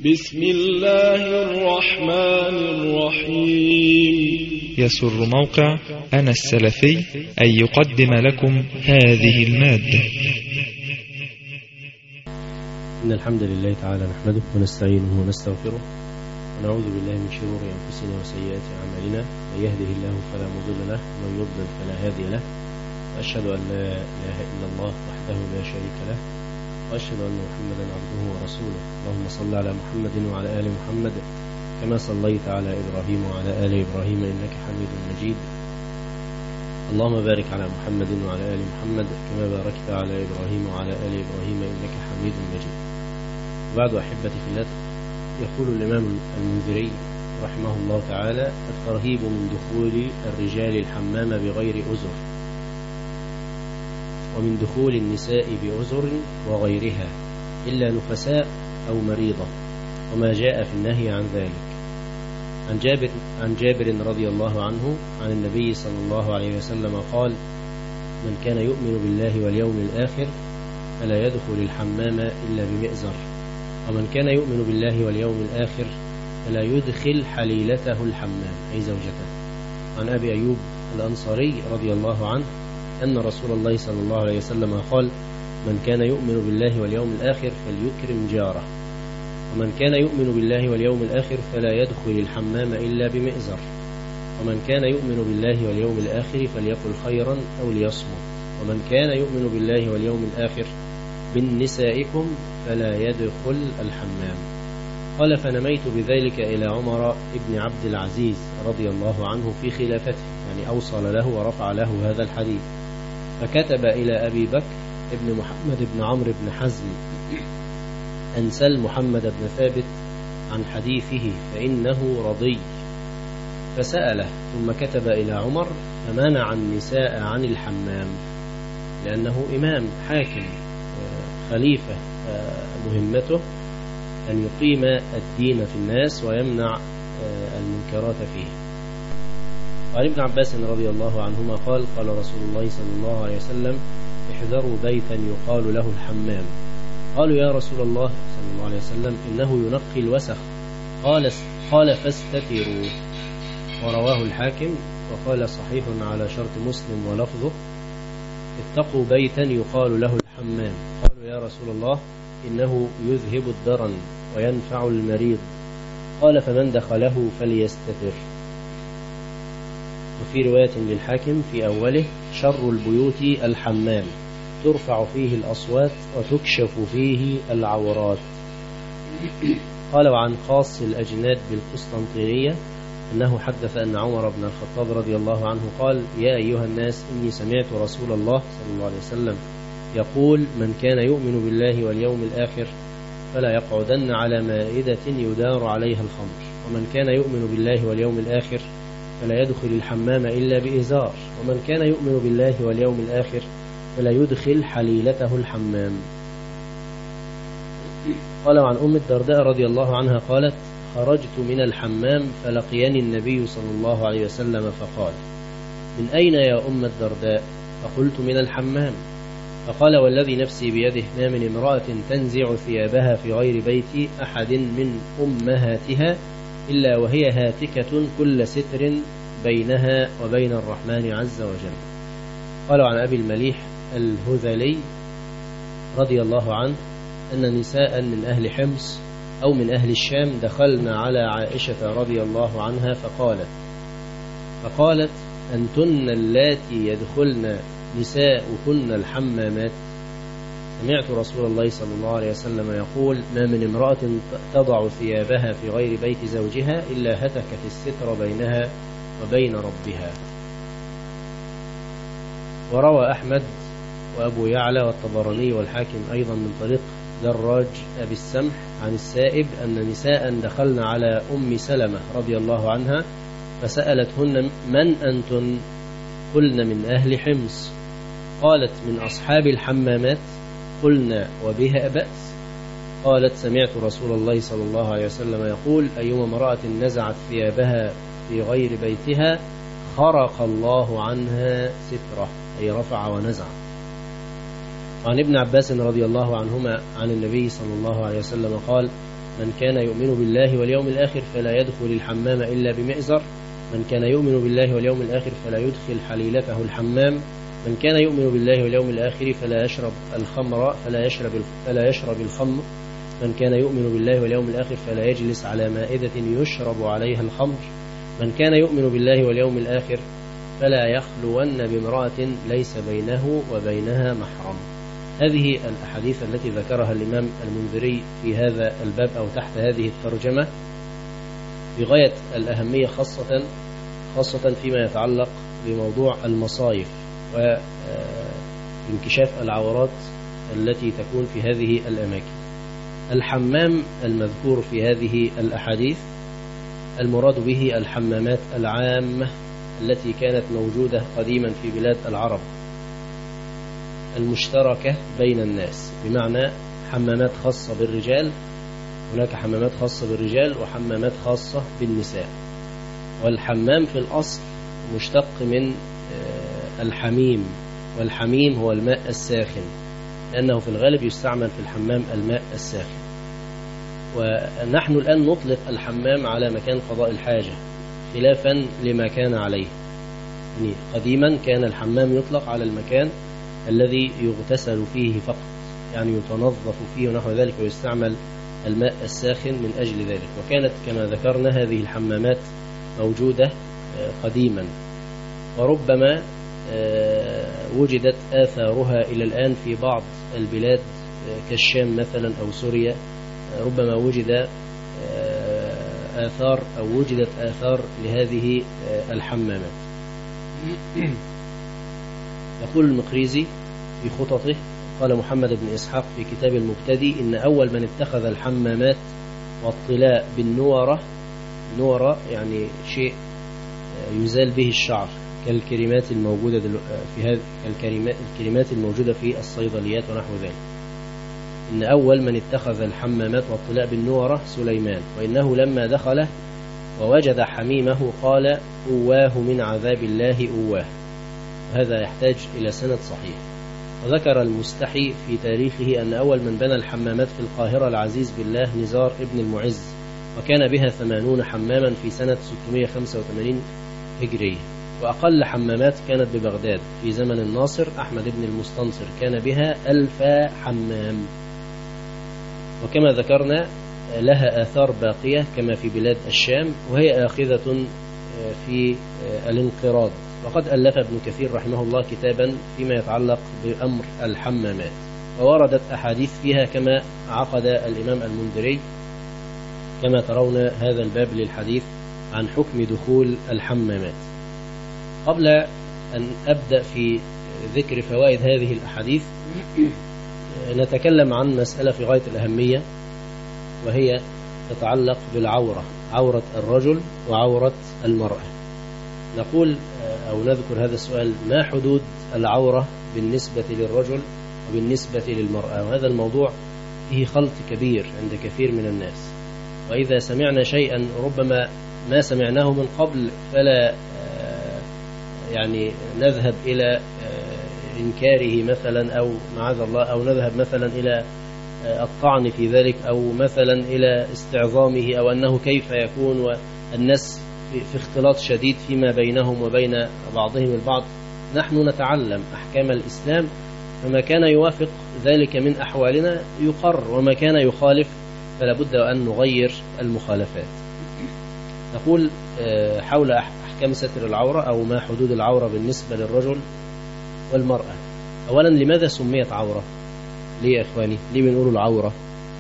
بسم الله الرحمن الرحيم. يسر موقع أنا السلفي أن يقدم لكم هذه المادة. إن الحمد لله تعالى نحمده ونستعينه ونستغفره ونعوذ بالله من شرور أنفسنا وسيئات أعمالنا، من يهده الله فلا مضل له ومن يضلل فلا هادي له، وأشهد أن لا إله إلا الله وحده لا شريك له، وأشهد أن محمدا عبده ورسوله. اللهم صل على محمد وعلى آل محمد كما صليت على إبراهيم وعلى آل إبراهيم إنك حميد مجيد. اللهم بارك على محمد وعلى آل محمد كما باركت على إبراهيم وعلى آل إبراهيم إنك حميد مجيد. وبعد أحبتي في الله، يقول الإمام المنذري رحمه الله تعالى: الترهيب من دخول الرجال الحمام بغير أذر، ومن دخول النساء بأذر وغيرها إلا نفساء أو مريضة، وما جاء في النهي عن ذلك. عن جابر رضي الله عنه عن النبي صلى الله عليه وسلم قال: من كان يؤمن بالله واليوم الآخر فلا يدخل الحمام إلا بمئزر، ومن كان يؤمن بالله واليوم الآخر فلا يدخل حليلته الحمام، أي زوجته. عن أبي أيوب الأنصاري رضي الله عنه أن رسول الله صلى الله عليه وسلم قال: من كان يؤمن بالله واليوم الآخر فليكرم جاره، ومن كان يؤمن بالله واليوم الآخر فلا يدخل الحمام إلا بمئزر، ومن كان يؤمن بالله واليوم الآخر فليقل خيرا أو ليصمت، ومن كان يؤمن بالله واليوم الآخر من نسائكم فلا يدخل الحمام. قال: فنميت بذلك إلى عمر بن عبد العزيز رضي الله عنه في خلافته، يعني أوصل له ورفع له هذا الحديث، فكتب إلى أبي بكر ابن محمد بن عمرو بن حزم أن سل محمد بن ثابت عن حديثه فإنه رضي، فسأله، ثم كتب إلى عمر فمنع النساء عن الحمام، لأنه إمام حاكم خليفة، مهمته أن يقيم الدين في الناس ويمنع المنكرات فيه. وعن ابن عباس رضي الله عنهما قال: قال رسول الله صلى الله عليه وسلم: احذروا بيتا يقال له الحمام. قالوا: يا رسول الله صلى الله عليه وسلم إنه ينقي الوسخ. قال: فاستتروا. ورواه الحاكم وقال: صحيح على شرط مسلم ولفظه: اتقوا بيتا يقال له الحمام. قالوا: يا رسول الله إنه يذهب الدرن وينفع المريض. قال: فمن دخله فليستتر. وفي رواية للحاكم في أوله: شر البيوت الحمام، ترفع فيه الأصوات وتكشف فيه العورات. قال: وعن خاص الأجناد بالقسطنطينية أنه حدث أن عمر بن الخطاب رضي الله عنه قال: يا أيها الناس، إني سمعت رسول الله صلى الله عليه وسلم يقول: من كان يؤمن بالله واليوم الآخر فلا يقعدن على مائدة يدار عليها الخمر، ومن كان يؤمن بالله واليوم الآخر فلا يدخل الحمام إلا بإزار، ومن كان يؤمن بالله واليوم الآخر فلا يدخل حليلته الحمام. قال: عن أم الدرداء رضي الله عنها قالت: خرجت من الحمام فلقيني النبي صلى الله عليه وسلم فقال: من أين يا أم الدرداء؟ فقلت: من الحمام. فقال: والذي نفسي بيده ما من امرأة تنزع ثيابها في غير بيت أحد من أمهاتها إلا وهي هاتكة كل ستر بينها وبين الرحمن عز وجل. قال: عن أبي المليح الهذلي رضي الله عنه أن نساء من أهل حمص أو من أهل الشام دخلن على عائشة رضي الله عنها فقالت: أنتن اللاتي يدخلن نساؤكن الحمامات؟ سمعت رسول الله صلى الله عليه وسلم يقول: ما من امرأة تضع ثيابها في غير بيت زوجها إلا هتكت الستر بينها وبين ربها. وروى أحمد وأبو يعلى والطبراني والحاكم أيضا من طريق دراج أبي السمح عن السائب أن نساء دخلن على أم سلمة رضي الله عنها فسألتهن: من أنتن؟ قلن: من أهل حمص. قالت: من أصحاب الحمامات؟ قلنا: وبها بأس. قالت: سمعت رسول الله صلى الله عليه وسلم يقول: أيما امرأة نزعت ثيابها في غير بيتها خرق الله عنها ستره، أي رفع ونزع. وعن ابن عباس رضي الله عنهما عن النبي صلى الله عليه وسلم قال: من كان يؤمن بالله واليوم الآخر فلا يدخل الحمام إلا بمئزر، من كان يؤمن بالله واليوم الآخر فلا يدخل حليلته الحمام، من كان يؤمن بالله واليوم الآخر فلا يشرب الخمر فلا يشرب الخمر، من كان يؤمن بالله واليوم الآخر فلا يجلس على مائدة يشرب عليها الخمر، من كان يؤمن بالله واليوم الآخر فلا يخلون بامرأة ليس بينه وبينها محرم. هذه الأحاديث التي ذكرها الإمام المنذري في هذا الباب أو تحت هذه الترجمة بغاية الأهمية، خاصة فيما يتعلق بموضوع المصايف وانكشاف العورات التي تكون في هذه الأماكن. الحمام المذكور في هذه الأحاديث المراد به الحمامات العامة التي كانت موجودة قديما في بلاد العرب المشتركة بين الناس، بمعنى حمامات خاصة بالرجال، هناك حمامات خاصة بالرجال وحمامات خاصة بالنساء. والحمام في الأصل مشتق من الحميم، والحميم هو الماء الساخن، لأنه في الغالب يستعمل في الحمام الماء الساخن. ونحن الآن نطلق الحمام على مكان قضاء الحاجة خلافا لما كان عليه. يعني قديما كان الحمام يطلق على المكان الذي يغتسل فيه فقط، يعني يتنظف فيه ونحو ذلك، ويستعمل الماء الساخن من أجل ذلك. وكانت كما ذكرنا هذه الحمامات موجودة قديما، وربما وجدت آثارها إلى الآن في بعض البلاد كالشام مثلا أو سوريا، ربما وجد آثار أو وجدت آثار لهذه الحمامات. يقول المقريزي في خططه، قال محمد بن إسحاق في كتاب المبتدي: إن أول من اتخذ الحمامات والطلاء بالنورة، نورة يعني شيء يزال به الشعر كالكريمات الموجودة في هذه الكريمات الموجودة في الصيدليات ونحو ذلك، إن أول من اتخذ الحمامات والطلاء بالنورة سليمان، وإنه لما دخل ووجد حميمه قال: أواه من عذاب الله أواه. هذا يحتاج إلى سند صحيح. وذكر المستحي في تاريخه أن أول من بنى الحمامات في القاهرة العزيز بالله نزار ابن المعز، وكان بها 80 حماما في سنة 685 هجرية. وأقل حمامات كانت ببغداد في زمن الناصر أحمد بن المستنصر، كان بها 1000 حمام. وكما ذكرنا لها آثار باقية كما في بلاد الشام، وهي آخذة في الانقراض. وقد ألف ابن كثير رحمه الله كتابا فيما يتعلق بأمر الحمامات، ووردت أحاديث فيها كما عقد الإمام المنذري كما ترون هذا الباب للحديث عن حكم دخول الحمامات. قبل أن أبدأ في ذكر فوائد هذه الأحاديث نتكلم عن مسألة في غاية الأهمية، وهي تتعلق بالعورة، عورة الرجل وعورة المرأة. نقول أو نذكر هذا السؤال: ما حدود العورة بالنسبة للرجل وبالنسبة للمرأة؟ وهذا الموضوع فيه خلط كبير عند كثير من الناس، وإذا سمعنا شيئا ربما ما سمعناه من قبل فلا يعني نذهب إلى إنكاره مثلا، أو معاذ الله، أو نذهب مثلا إلى الطعن في ذلك، أو مثلا إلى استعظامه، أو أنه كيف يكون، والناس في اختلاط شديد فيما بينهم وبين بعضهم البعض. نحن نتعلم أحكام الإسلام، فما كان يوافق ذلك من أحوالنا يقر، وما كان يخالف فلا بد أن نغير المخالفات. نقول حول أحكام ستر العورة أو ما حدود العورة بالنسبة للرجل والمرأة. أولا، لماذا سميت عورة؟ ليه يا إخواني؟ ليه بنقول العورة؟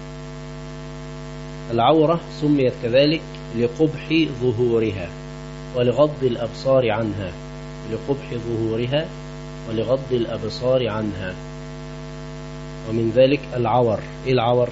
العورة سميت كذلك لقبح ظهورها ولغض الأبصار عنها، لقبح ظهورها ولغض الأبصار عنها. ومن ذلك العور. إيه العور؟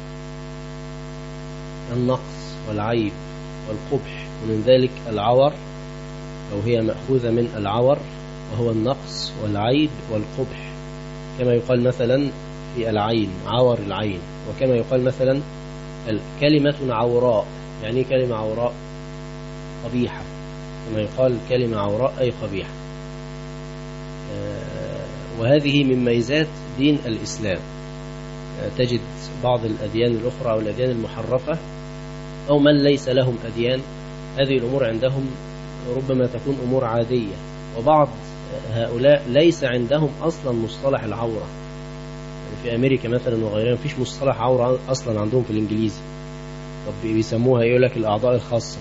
النقص والعيب والقبح. ومن ذلك العور، أو هي مأخوذة من العور، وهو النقص والعيب والقبح. كما يقال مثلا في العين عور العين، وكما يقال مثلا كلمة عوراء. يعني كلمة عوراء قبيحة، كما يقال كلمة عوراء أي قبيحة. وهذه من ميزات دين الإسلام، تجد بعض الأديان الأخرى أو الأديان المحرفة أو من ليس لهم أديان، هذه الأمور عندهم ربما تكون أمور عادية. وبعض هؤلاء ليس عندهم أصلا مصطلح العورة، يعني في أمريكا مثلا وغيرها مفيش مصطلح عورة أصلا عندهم في الإنجليزي. طب بيسموها يقول لك الأعضاء الخاصة.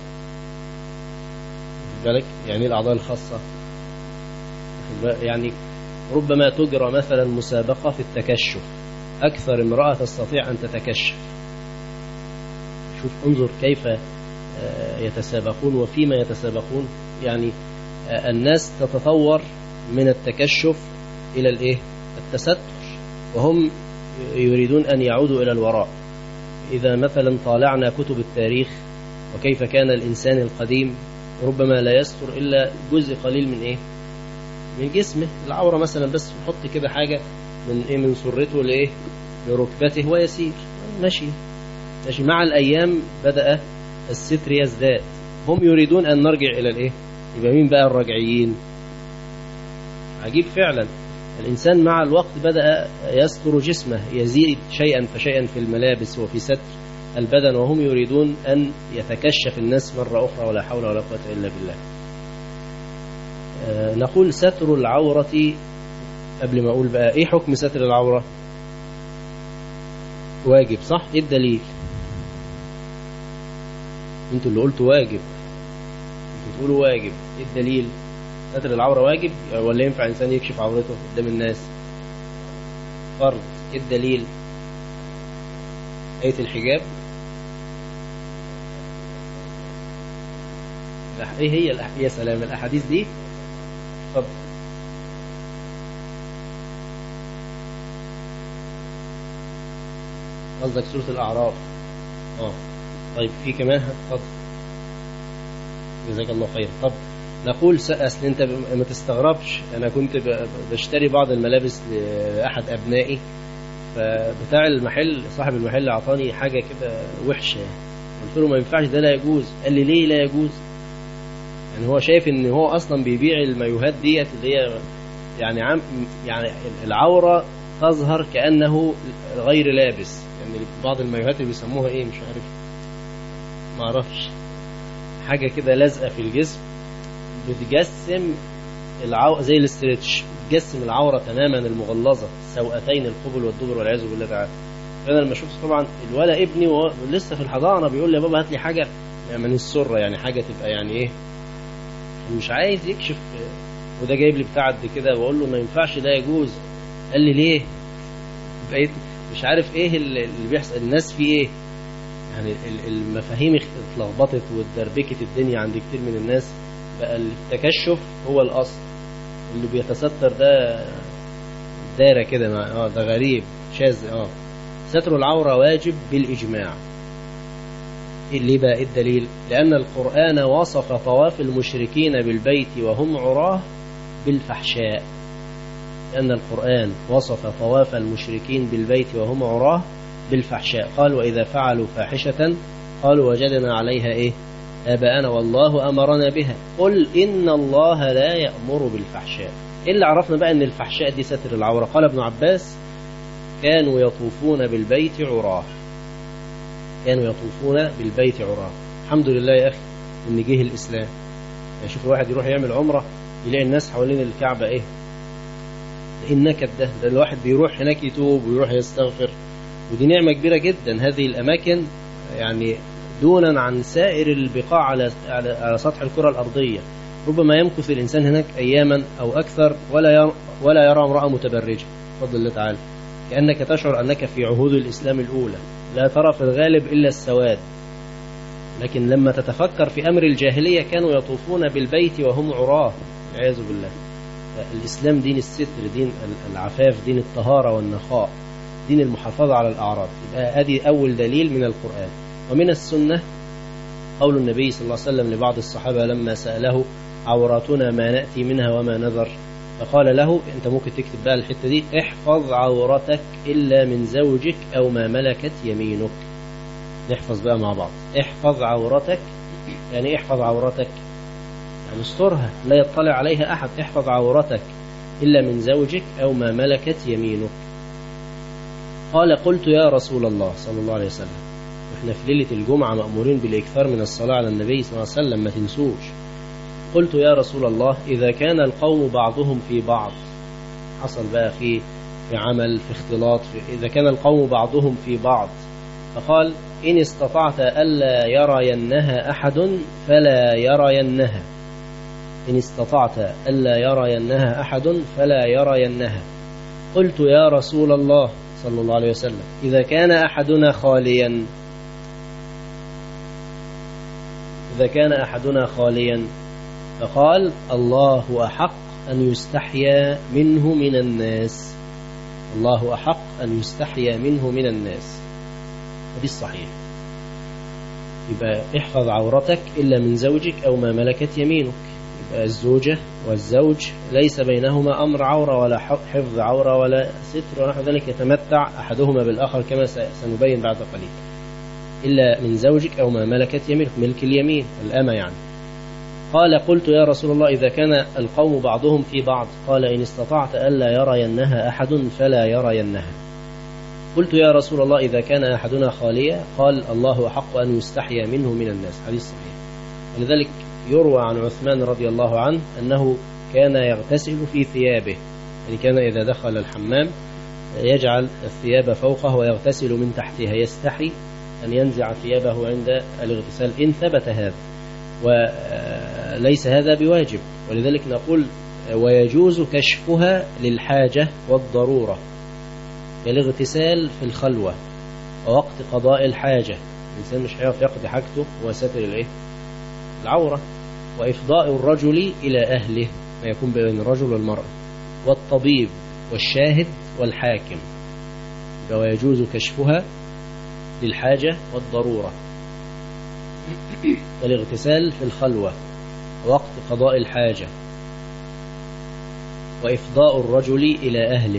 بالك يعني الأعضاء الخاصة، يعني ربما تجرى مثلا مسابقة في التكشف، أكثر امرأة تستطيع أن تتكشف. شوف انظر كيف يتسابقون وفيما يتسابقون. يعني الناس تتطور من التكشف إلى التستر، وهم يريدون أن يعودوا إلى الوراء. إذا مثلا طالعنا كتب التاريخ وكيف كان الإنسان القديم، ربما لا يستر إلا جزء قليل من جسمه، العورة مثلا، بس يحط كده حاجة من سرته لركبته ويسير ماشي. مع الأيام بدأ الستر يزداد. هم يريدون أن نرجع إلى يبقى مين بقى الرجعيين؟ عجيب فعلا. الإنسان مع الوقت بدأ يستر جسمه، يزيد شيئا فشيئا في الملابس وفي ستر البدن، وهم يريدون أن يتكشف الناس مرة أخرى، ولا حول ولا قوة إلا بالله. نقول ستر العورة. قبل ما أقول بقى إيه حكم ستر العورة؟ واجب، صح؟ إيه الدليل؟ أنتوا اللي قلتوا واجب، أنتوا تقولوا واجب، إيه الدليل؟ ستر العورة واجب ولا ينفع إنسان يكشف عورته قدام الناس؟ فرض. إيه الدليل؟ آية الحجاب. إيه هي يا سلام الأحاديث دي؟ طب قصدك سورة الأعراف. طيب في كمان، اتفضل جزاك الله خير. طب نقول أصل أنت ما تستغربش، أنا كنت بشتري بعض الملابس لأحد أبنائي، فبتاع المحل صاحب المحل أعطاني حاجة كده وحشة، قلت له ما ينفعش ده، لا يجوز. قال لي ليه لا يجوز؟ يعني هو شايف ان هو اصلا بيبيع المايوهات ديت اللي هي يعني العورة تظهر كأنه غير لابس. يعني بعض المايوهات اللي بيسموها ايه مش عارف، ما اعرفش، حاجة كده لازقة في الجسم بتجسم العورة زي الاسترتش، بتجسم العورة تماما المغلظة، سوأتين القبل والدبر والعياذ بالله تعالى. فانا لما شفت طبعا الولد ابني ولسه في الحضانة بيقول لي يا بابا هات لي حاجة من السرة، يعني حاجة تبقى يعني ايه، مش عايز يكشف، وده جايب لي بتاع قد كده، بقول له ما ينفعش ده يجوز. قال لي ليه؟ بقيت مش عارف ايه اللي بيحصل، الناس في ايه، يعني المفاهيم اتلخبطت واتدربكت الدنيا عند كتير من الناس. بقى التكشف هو الاصل، اللي بيتستر ده دايره كده ده غريب شاذ. ستر العوره واجب بالاجماع. ليه بقى؟ إيه الدليل؟ لأن القرآن وصف طواف المشركين بالبيت وهم عراه بالفحشاء. لأن القرآن وصف طواف المشركين بالبيت وهم عراه بالفحشاء. قال وإذا فعلوا فاحشة قالوا وجدنا عليها آباءنا والله أمرنا بها قل إن الله لا يأمر بالفحشاء. إلا عرفنا بقى أن الفحشاء دي ستر العورة. قال ابن عباس كانوا يطوفون بالبيت عراه، كانوا يطوفون بالبيت عراه. الحمد لله يا أخي إن جه الإسلام. يعني شوف الواحد يروح يعمل عمرة يلاقي الناس حوالين الكعبة النكد ده الواحد بيروح هناك يتوب ويروح يستغفر، ودي نعمة كبيرة جدا. هذه الأماكن يعني دونا عن سائر البقاع على سطح الكرة الأرضية. ربما يمكث الإنسان هناك أياما أو أكثر ولا يرى امرأة متبرجة بفضل الله تعالى، كأنك تشعر أنك في عهود الإسلام الأولى، لا ترى في الغالب إلا السواد. لكن لما تتفكر في أمر الجاهلية كانوا يطوفون بالبيت وهم عراه والعياذ بالله. الإسلام دين الستر، دين العفاف، دين الطهارة والنقاء، دين المحافظة على الأعراض. يبقى هذه أول دليل من القرآن. ومن السنة قول النبي صلى الله عليه وسلم لبعض الصحابة لما سأله عوراتنا ما نأتي منها وما نذر، فقال له أنت ممكن تكتب بقى الحتة دي احفظ عورتك إلا من زوجك أو ما ملكت يمينك. نحفظ بقى مع بعض. احفظ عورتك يعني احفظ عورتك يعني استرها لا يطلع عليها أحد. احفظ عورتك إلا من زوجك أو ما ملكت يمينك. قال قلت يا رسول الله صلى الله عليه وسلم، احنا في ليلة الجمعة مأمورين بالإكثار من الصلاة على النبي صلى الله عليه وسلم، ما تنسوش. قلت يا رسول الله إذا كان القوم بعضهم في بعض، حصل بقى في عمل، في اختلاط، إذا كان القوم بعضهم في بعض، فقال إن استطعت ألا يرينها أحد فلا يرينها، إن استطعت ألا يرينها أحد فلا يرينها. قلت يا رسول الله صلى الله عليه وسلم إذا كان أحدنا خاليا، إذا كان أحدنا خاليا، فقال الله أحق أن يستحيا منه من الناس، الله أحق أن يستحيا منه من الناس. هذه الصحيح. يبقى احفظ عورتك إلا من زوجك أو ما ملكت يمينك. يبقى الزوجة والزوج ليس بينهما أمر عورة ولا حفظ عورة ولا ستر ونحو ذلك، يتمتع أحدهما بالآخر كما سنبين بعد قليل، إلا من زوجك أو ما ملكت يمينك، ملك اليمين الأمة يعني. قال قلت يا رسول الله إذا كان القوم بعضهم في بعض، قال إن استطعت ألا يرينها أحد فلا يرينها. قلت يا رسول الله إذا كان أحدنا خاليا، قال الله أحق أن يستحيا منه من الناس. حديث صحيح. ولذلك يروى عن عثمان رضي الله عنه أنه كان يغتسل في ثيابه، يعني كان إذا دخل الحمام يجعل الثياب فوقه ويغتسل من تحتها، يستحي أن ينزع ثيابه عند الاغتسال إن ثبت هذا، وليس هذا بواجب. ولذلك نقول ويجوز كشفها للحاجة والضرورة، كالاغتسال في الخلوة ووقت قضاء الحاجة، الإنسان مش هيعرف يقضي حاجته وستر العورة، وإفضاء الرجل إلى أهله ما يكون بين الرجل والمرأة، والطبيب والشاهد والحاكم. ويجوز كشفها للحاجة والضرورة، كالاغتسال في الخلوة ووقت قضاء الحاجة، وإفضاء الرجل إلى أهله،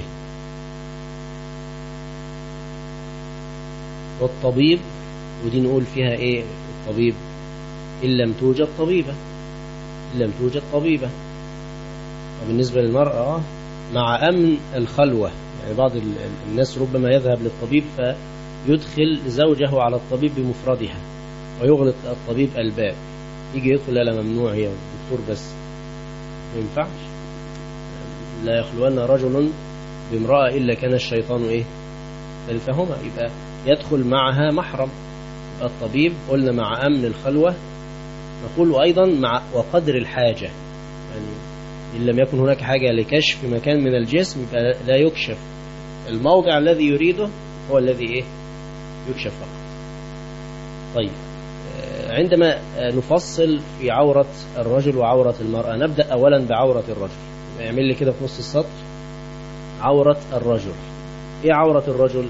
والطبيب. ودي نقول فيها إيه الطبيب؟ إن لم توجد طبيبة، إن لم توجد طبيبة. وبالنسبة للمرأة مع أمن الخلوة، يعني بعض الناس ربما يذهب للطبيب فيدخل زوجه على الطبيب بمفردها ويغلق الطبيب الباب، يجي يدخل لا ممنوع، هي الدكتور بس، ما ينفعش. لا يخلون رجل بامرأة إلا كان الشيطان فهما، يبقى يدخل معها محرم. يبقى الطبيب قلنا مع أمن الخلوة، نقول أيضا مع وقدر الحاجة، يعني إن لم يكن هناك حاجة لكشف مكان من الجسم يبقى لا يكشف، الموضع الذي يريده هو الذي يكشف فقط. طيب، عندما نفصل في عورة الرجل وعورة المرأة، نبدأ أولا بعورة الرجل. يعمل لي كده في نص السطر عورة الرجل. إيه عورة الرجل؟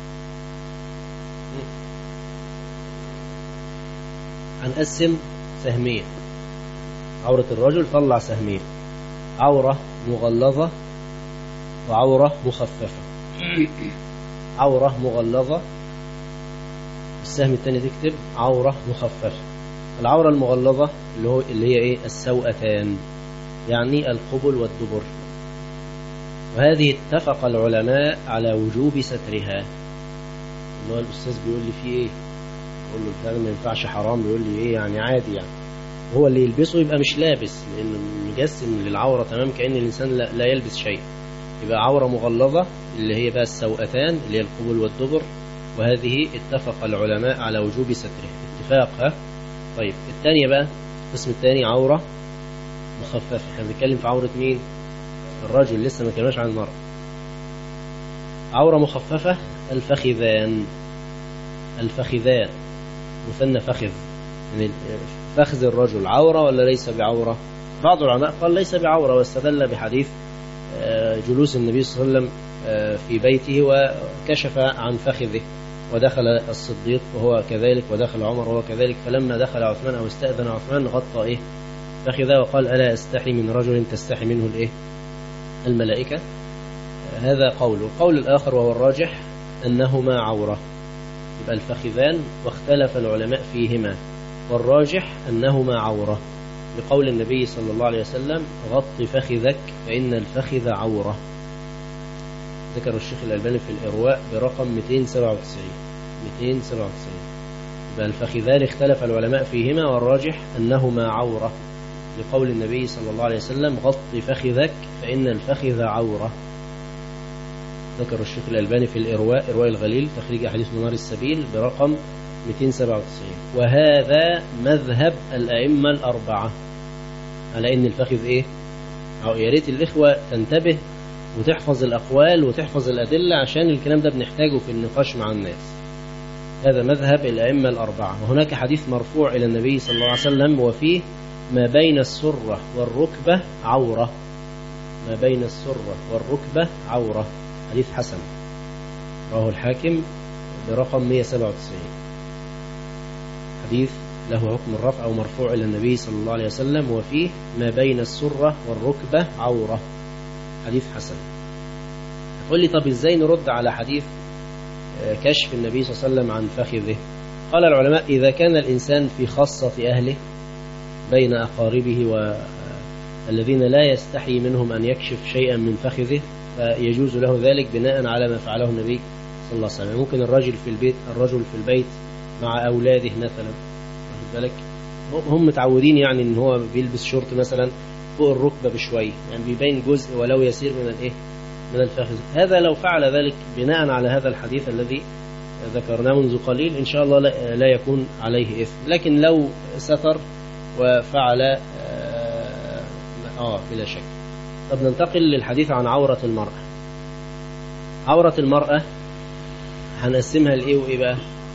هنقسم سهمين. عورة الرجل طلع سهمين، عورة مغلظة وعورة مخففة. عورة مغلظة، السهم الثاني تكتب عورة مخففة. العورة المغلظة اللي هي السوأتان، يعني القبل والدبر، وهذه اتفق العلماء على وجوب سترها. اللي هو الأستاذ بيقول لي فيه يقول له الكلام ما ينفعش حرام، بيقول لي يعني عادي، يعني هو اللي يلبسه يبقى مش لابس، لأنه مجسم للعورة تمام كأن الإنسان لا يلبس شيء. يبقى عورة مغلظة اللي هي بقى السوأتان اللي هي القبل والدبر، وهذه اتفق العلماء على وجوب ستره اتفاق. طيب الثانية بقى، القسم الثاني عورة مخففة. احنا بنتكلم في عورة مين؟ الرجل، لسه ما كناش عن المرأة. عورة مخففة الفخذان. الفخذان مثنى فخذ، يعني فخذ الرجل عورة ولا ليس بعورة؟ بعض العلماء قال ليس بعورة، واستدل بحديث جلوس النبي صلى الله عليه وسلم في بيته وكشف عن فخذه، ودخل الصديق وهو كذلك، ودخل عمر وهو كذلك، فلما دخل عثمان أو استأذن عثمان غطى فخذه وقال ألا أستحي من رجل تستحي منه الملائكة. هذا قول. والقول الآخر وهو الراجح أنهما عورة، يبقى الفخذان واختلف العلماء فيهما، والراجح أنهما عورة، لقول النبي صلى الله عليه وسلم غط فخذك فإن الفخذ عورة. ذكر الشيخ الألباني في الإرواء برقم 297. يبقى الفخذان اختلف العلماء فيهما، والراجح أنهما عورة، لقول النبي صلى الله عليه وسلم: غط فخذك فإن الفخذ عورة. ذكر الشيخ الألباني في الإرواء، إرواء الغليل، تخريج أحاديث منار السبيل برقم 297. وهذا مذهب الأئمة الأربعة على أن الفخذ إيه؟ يا ريت الإخوة تنتبه وتحفظ الأقوال وتحفظ الأدلة، عشان الكلام ده بنحتاجه في النقاش مع الناس. هذا مذهب الأئمة الأربعة. وهناك حديث مرفوع إلى النبي صلى الله عليه وسلم وفيه: ما بين السرة والركبة عورة. ما بين السرة والركبة عورة. حديث حسن، رواه الحاكم برقم 197. حديث له حكم الرفع أو مرفوع إلى النبي صلى الله عليه وسلم وفيه: ما بين السرة والركبة عورة. حديث حسن. هتقول لي طب إزاي نرد على حديث كشف النبي صلى الله عليه وسلم عن فخذه؟ قال العلماء: إذا كان الإنسان في خاصة أهله بين أقاربه والذين لا يستحي منهم أن يكشف شيئا من فخذه، فيجوز له ذلك بناء على ما فعله النبي صلى الله عليه وسلم. ممكن الرجل في البيت مع أولاده مثلا، واخد بالك، هم متعودين يعني إن هو بيلبس شورت مثلا فوق الركبة بشوية، يعني بيبين جزء ولو يسير من الفخذ. هذا لو فعل ذلك بناء على هذا الحديث الذي ذكرناه منذ قليل، إن شاء الله لا يكون عليه إثم. لكن لو ستر وفعل بلا شك. طب ننتقل للحديث عن عورة المرأة. عورة المرأة هنقسمها لإيه وإيه بقى؟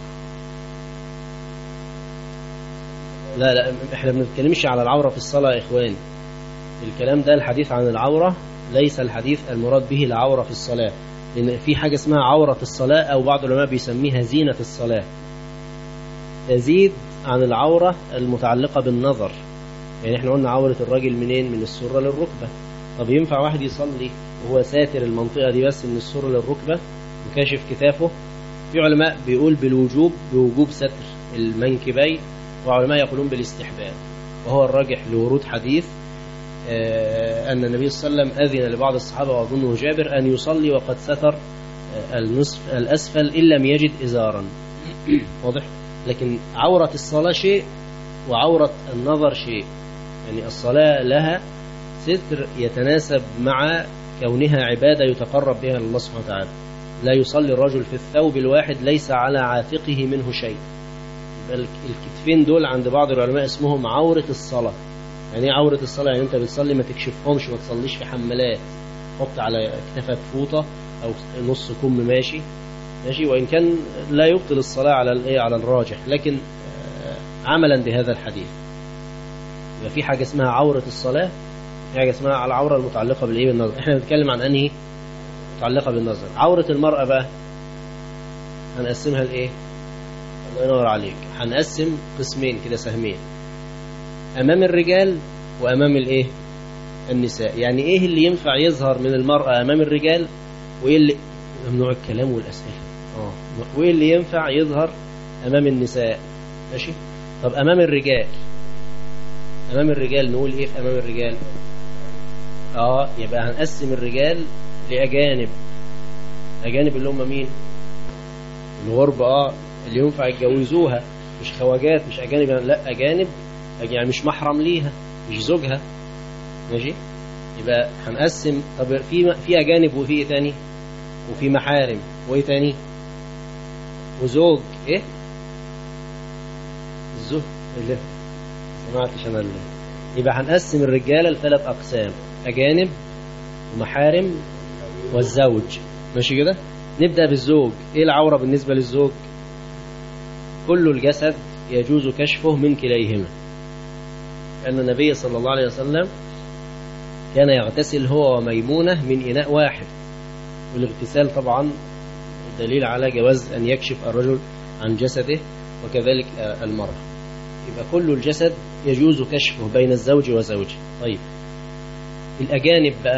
لا احنا ما بنتكلمش على العورة في الصلاة يا إخواني. الكلام ده الحديث عن العورة ليس الحديث المراد به العورة في الصلاة، لأن في حاجة اسمها عورة الصلاة، أو بعض العلماء بيسميها زينة الصلاة، تزيد عن العورة المتعلقة بالنظر. يعني احنا قلنا عورة الراجل منين؟ من السرة للركبة. طب ينفع واحد يصلي وهو ساتر المنطقة دي بس من السرة للركبة وكاشف كتافه؟ في علماء بيقول بوجوب ستر المنكبين، وعلماء يقولون بالاستحباب، وهو الراجح لورود حديث أن النبي صلى الله عليه وسلم أذن لبعض الصحابة وأظنه جابر أن يصلي وقد ستر النصف الأسفل إن لم يجد إزارا. واضح؟ لكن عورة الصلاة شيء وعورة النظر شيء. يعني الصلاة لها ستر يتناسب مع كونها عبادة يتقرب بها الله سبحانه وتعالى. لا يصلي الرجل في الثوب الواحد ليس على عاتقه منه شيء. بل الكتفين دول عند بعض العلماء اسمهم عورة الصلاة. يعني عورة الصلاة يعني انت بتصلي ما تكشفهمش، ما تصليش في حمالات، حط على كتفك فوطة او نص كم ماشي، وان كان لا يبطل الصلاة على الراجح، لكن عملا بهذا الحديث يبقى في حاجة اسمها عورة الصلاة، في حاجة اسمها العورة المتعلقة بالنظر. احنا بنتكلم عن انهي متعلقة بالنظر. عورة المرأة بقى هنقسمها لايه؟ الله ينور عليك. هنقسم قسمين كده، سهمين، امام الرجال وامام الايه؟ النساء. يعني ايه اللي ينفع يظهر من المرأة امام الرجال، وايه اللي ممنوع الكلام والاسئله، وايه اللي ينفع يظهر امام النساء؟ ماشي. طب امام الرجال نقول ايه في امام الرجال؟ يبقى هنقسم الرجال لاجانب. اجانب اللي هم مين؟ الغربة، اللي ينفع يتجوزوها، مش خواجات، مش اجانب، لا اجانب يعني مش محرم ليها، مش زوجها. ماشي. يبقى هنقسم. طب في اجانب وفي ايه تاني؟ وفي محارم وايه تاني؟ وزوج ايه؟ الزوج اللي سمعتش انا يبقى هنقسم الرجاله لثلاث اقسام: اجانب ومحارم والزوج. ماشي كده. نبدا بالزوج. ايه العوره بالنسبه للزوج؟ كل الجسد يجوز كشفه من كليهما، لأن النبي صلى الله عليه وسلم كان يغتسل هو وميمونة من إناء واحد، والاغتسال طبعا دليل على جواز أن يكشف الرجل عن جسده، وكذلك المرأة. يبقى كل الجسد يجوز كشفه بين الزوج وزوجه. طيب الأجانب بقى،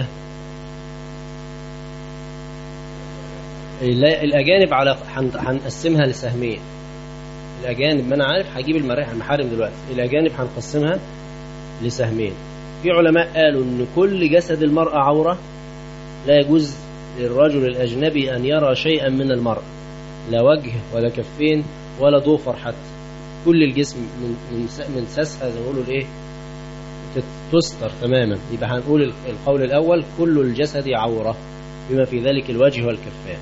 الأجانب هنقسمها لسهمين. الأجانب، ما أنا عارف هجيب المحارم دلوقتي. الأجانب هنقسمها لسهمين. في علماء قالوا إن كل جسد المرأة عورة، لا يجوز للرجل الأجنبي أن يرى شيئا من المرأة، لا وجه ولا كفين ولا ضوفر حتى، كل الجسم من ساسها زي ما يقولوا الايه تستر تماما. يبقى هنقول القول الأول كل الجسد عورة بما في ذلك الوجه والكفان.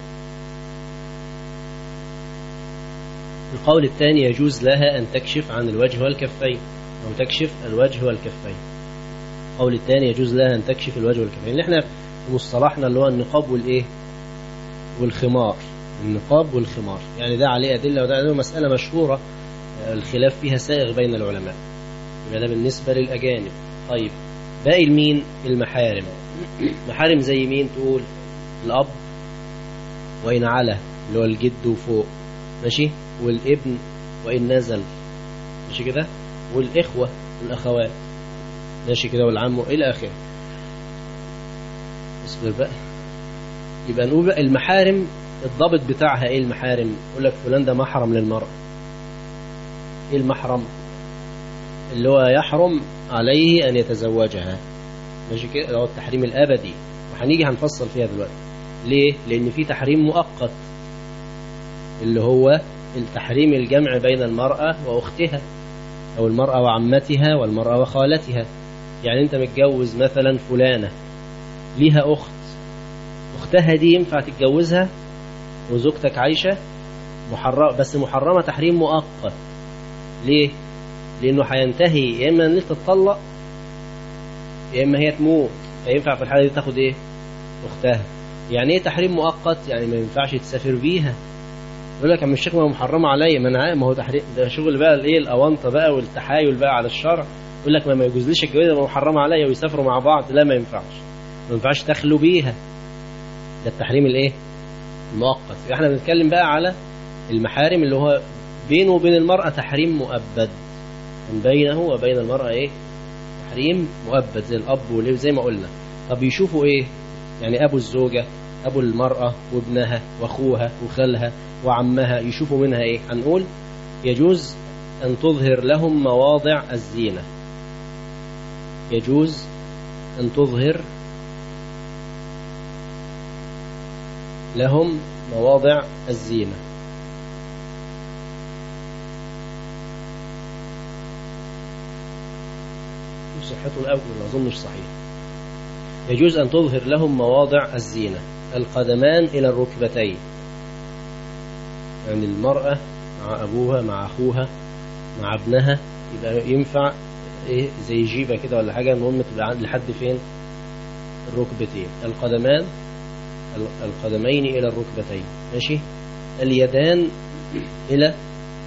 القول الثاني يجوز لها أن تكشف عن الوجه والكفين أو تكشف الوجه والكفين. القول الثاني يجوز لها أن تكشف الوجه والكفين، اللي احنا في مصطلحنا اللي هو النقاب والإيه والخمار. النقاب والخمار يعني ده عليه أدلة وده عليه مسألة مشهورة الخلاف فيها سائغ بين العلماء. يبقى ده بالنسبة للأجانب. طيب باقي المين؟ المحارم. محارم زي مين تقول؟ الأب وإن على اللي هو الجد وفوق، ماشي، والابن وإن نزل، ماشي كده، والإخوة والأخوات، ماشي كده، والعم إلى آخره. اصبر بقى. يبقى نقول بقى المحارم الضابط بتاعها إيه؟ المحارم يقول لك فلان ده محرم للمرأة. إيه المحرم؟ اللي هو يحرم عليه أن يتزوجها، ماشي كده، اللي هو التحريم الأبدي، وهنيجي هنفصل فيها دلوقتي. ليه؟ لأن في تحريم مؤقت اللي هو التحريم الجمع بين المرأة وأختها أو المرأة وعمتها والمرأة وخالتها. يعني أنت متجوز مثلا فلانة ليها أخت، أختها دي ينفع تتجوزها وزوجتك عايشة محرمة، بس محرمة تحريم مؤقت. ليه؟ لأنه هينتهي يا إما أن أنت تطلق يا إما هي تموت، فينفع في الحالة دي تاخد إيه؟ أختها. يعني إيه تحريم مؤقت؟ يعني ما ينفعش تسافر بيها. يقول لك أما الشيخ ما محرمة عليا، ما هو تحريم ده شغل بقى الإيه الأونطة بقى والتحايل بقى على الشرع. يقول لك ما يجوزليش الجواز، ما محرمة عليا، ويسافروا مع بعض. لا ما ينفعش تخلوا بيها. ده التحريم الإيه؟ المؤقت. احنا بنتكلم بقى على المحارم اللي هو بينه وبين المرأة تحريم مؤبد، من بينه وبين المرأة ايه؟ تحريم مؤبد زي الأب والابن زي ما قلنا. طب يشوفوا ايه؟ يعني أبو الزوجة، أبو المرأة وابنها وأخوها وخالها وعمها، يشوفوا منها ايه؟ هنقول يجوز أن تظهر لهم مواضع الزينة. يجوز أن تظهر لهم مواضع الزينة. صحته الأول أظن مش صحيح. يجوز أن تظهر لهم مواضع الزينة: القدمان إلى الركبتين، يعني المرأة مع أبوها مع أخوها مع ابنها، يبقى ينفع إيه زي جيبة كده ولا حاجة، المهم تبقى لحد فين؟ الركبتين. القدمين إلى الركبتين، ماشي. اليدان إلى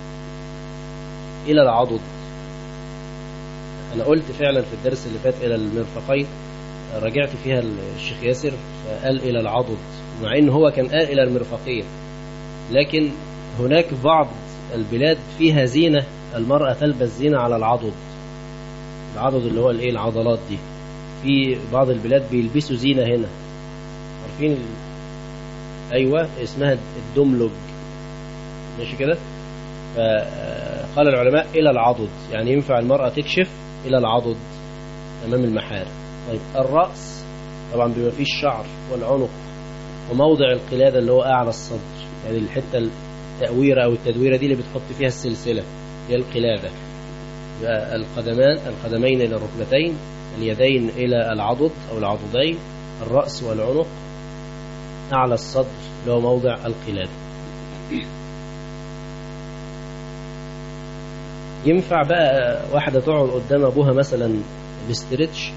العضد. أنا قلت فعلا في الدرس اللي فات إلى المرفقين، رجعت فيها الشيخ ياسر فقال إلى العضد، مع إن هو كان قال إلى المرفقين، لكن هناك بعض البلاد فيها زينة، المرأة تلبس زينة على العضد. العضد اللي هو الإيه العضلات دي، في بعض البلاد بيلبسوا زينة هنا، عارفين أيوة اسمها الدملج، ماشي كده. فقال العلماء إلى العضد، يعني ينفع المرأة تكشف إلى العضد أمام المحارم. طيب الرأس طبعا بما فيه الشعر والعنق وموضع القلادة اللي هو أعلى الصدر، يعني الحتة التأويرة أو التدويرة دي اللي بتحط فيها السلسلة هي القلادة. القدمين إلى الركبتين، اليدين إلى العضد أو العضدين، الرأس والعنق، أعلى الصدر اللي هو موضع القلادة. ينفع بقى واحدة تقعد قدام أبوها مثلا باسترتش؟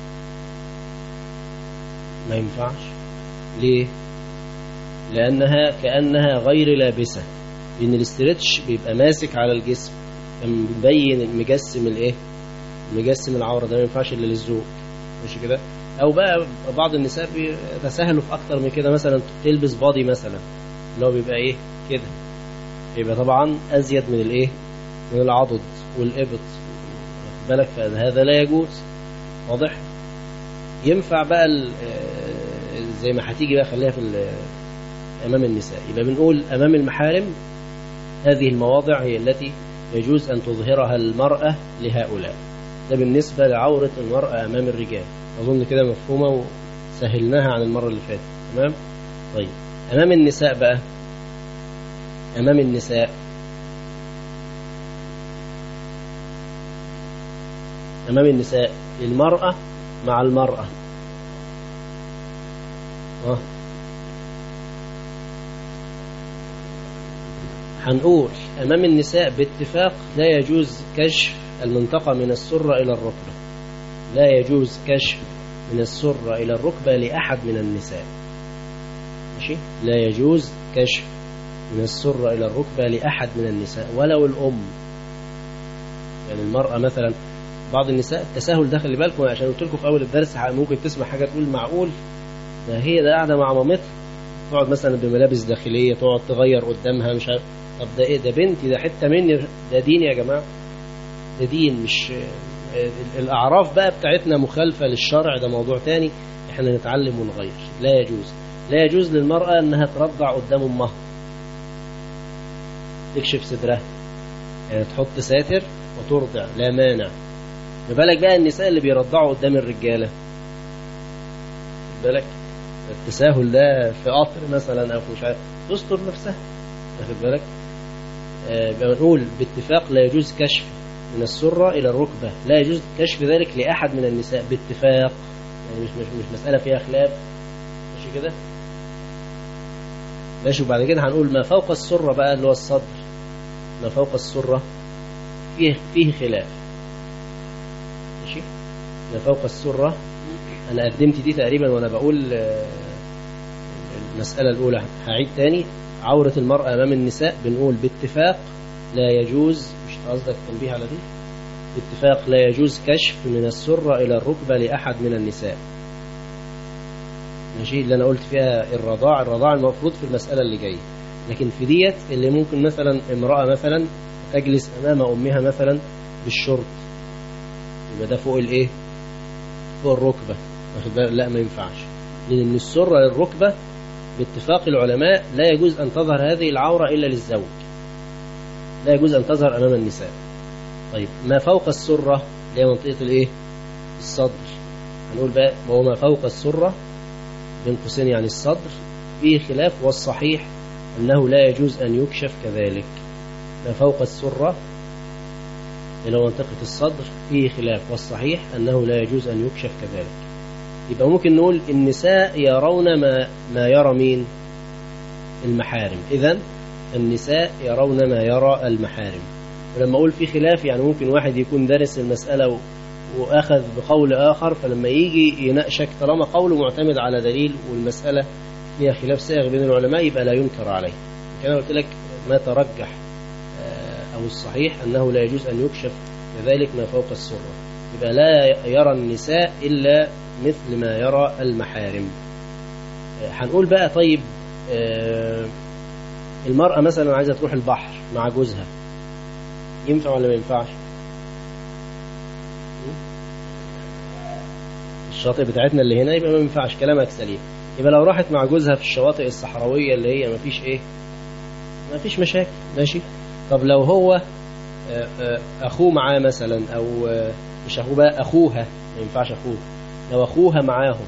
ما ينفعش. ليه؟ لأنها كأنها غير لابسة، لأن الاسترتش بيبقى ماسك على الجسم، مبين مجسم الايه؟ مجسم العورة، ده ما ينفعش إلا للزوج، ماشي كده. أو بقى بعض النساء بيتساهلوا في أكتر من كده، مثلا تلبس بادي مثلا اللي هو بيبقى إيه كده، يبقى طبعا أزيد من الإيه؟ من العضد والإبط، بالك، فهذا لا يجوز. واضح؟ ينفع بقى زي ما هتيجي بقى، خليها في أمام النساء. يبقى بنقول أمام المحارم هذه المواضع هي التي يجوز أن تظهرها المرأة لهؤلاء. ده بالنسبة لعورة المرأة أمام الرجال. أظن كده مفهومة وسهلناها عن المرة اللي فاتت. تمام؟ طيب أمام النساء بقى، أمام النساء، أمام النساء المرأة مع المرأة، هنقول أمام النساء باتفاق لا يجوز كشف المنطقة من السرة إلى الركبة، لا يجوز كشف من السرة إلى الركبة لأحد من النساء. ماشي؟ لا يجوز كشف من السرة إلى الركبة لأحد من النساء ولو الأم. يعني المرأة مثلا، بعض النساء التساهل ده، خلي بالكم عشان قلت لكم في أول الدرس ممكن تسمع حاجة تقول معقول ده هي ده قاعدة مع مامتها تقعد مثلا بملابس داخلية تقعد تغير قدامها مش عارف. طب ده إيه؟ ده بنتي، ده حتة مني، ده دين يا جماعة، ده دين. مش الأعراف بقى بتاعتنا مخالفة للشرع، ده موضوع تاني، احنا نتعلم ونغير. لا يجوز، لا يجوز للمرأة أنها ترضع قدام أمها، تكشف صدرها، يعني تحط ساتر وترضع، لا مانع. ما بالك بقى النساء اللي بيرضعوا قدام الرجالة؟ بالك التساهل ده في قطر مثلا أو مش عارف، تستر نفسها، واخد بالك؟ بنقول باتفاق لا يجوز كشف من السرة إلى الركبة، لا يجوز كشف ذلك لأحد من النساء باتفاق، يعني مش مسألة فيها خلاف. ماشي كده؟ ماشي. وبعد كده هنقول ما فوق السرة بقى اللي هو الصدر، ما فوق السرة فيه خلاف. ماشي؟ ما فوق السرة أنا قدمت دي تقريبا وأنا بقول المسألة الأولى، هعيد تاني. عورة المرأة أمام النساء بنقول باتفاق لا يجوز، مش قصدك تنبيه على دي، باتفاق لا يجوز كشف من السرة إلى الركبة لأحد من النساء. ماشي؟ اللي أنا قلت فيها الرضاع المفروض في المسألة اللي جاية، لكن في ديت اللي ممكن مثلا امرأة مثلا تجلس أمام أمها مثلا بالشرط، يبقى ده فوق الإيه؟ فوق الركبة، واخد بالك؟ لا ما ينفعش، لأن من السرة للركبة باتفاق العلماء لا يجوز أن تظهر هذه العورة إلا للزوج، لا يجوز أن تظهر أمام النساء. طيب ما فوق السرة اللي هي منطقة الإيه؟ الصدر، هنقول بقى وهو ما فوق السرة بين قوسين يعني الصدر فيه خلاف، والصحيح أنه لا يجوز أن يكشف كذلك. ما فوق السرة إلى منطقة الصدر فيه خلاف، والصحيح أنه لا يجوز أن يكشف كذلك. يبقى ممكن نقول النساء يرون ما يرى مين؟ المحارم. إذن النساء يرون ما يرى المحارم. ولما أقول في خلاف يعني ممكن واحد يكون دارس المسألة وأخذ بقول آخر، فلما يجي يناقشك طالما قوله معتمد على دليل والمسألة فيها خلاف سائغ بين العلماء يبقى لا ينكر عليه. كما قلت لك ما ترجح أو الصحيح أنه لا يجوز أن يكشف كذلك ما فوق السرة، يبقى لا يرى النساء إلا مثل ما يرى المحارم. هنقول بقى طيب المرأة مثلا عايزة تروح البحر مع جوزها، ينفع ولا ما ينفعش؟ الشاطئ بتاعتنا اللي هنا يبقى ما ينفعش، كلامك سليم. يبقى لو راحت مع جوزها في الشواطئ الصحراوية اللي هي ما فيش ايه، ما فيش مشاكل، ماشي. طب لو هو أخوه معاه مثلا، أو مش أخوه بقى، أخوها، ما ينفعش أخوه، لو أخوها معاهم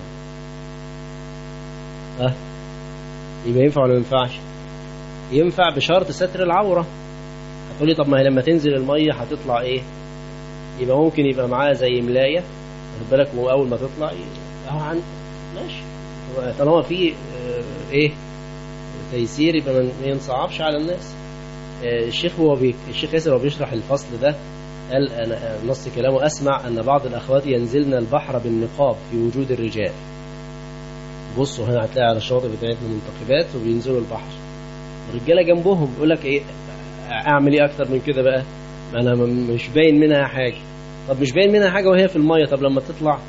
يبقى ينفع ولا ما ينفعش؟ ينفع بشرط ستر العورة. هتقولي طب ما هي لما تنزل المية هتطلع إيه؟ يبقى ممكن يبقى معاه زي ملاية، واخد بالك، وأول ما تطلع أهو عن ماشي، طالما في إيه تيسير يبقى ما ينصعبش على الناس. الشيخ ياسر وهو بيشرح الفصل ده قال أنا نص كلامه أسمع أن بعض الأخوات ينزلن البحر بالنقاب في وجود الرجال. بصوا هنا هتلاقي على الشواطئ بتاعتنا منتقبات وبينزلوا البحر والرجالة جنبهم، يقول لك إيه أعمل إيه أكتر من كده بقى؟ ما أنا مش باين منها حاجة. طب مش باين منها حاجة وهي في المية، طب لما تطلع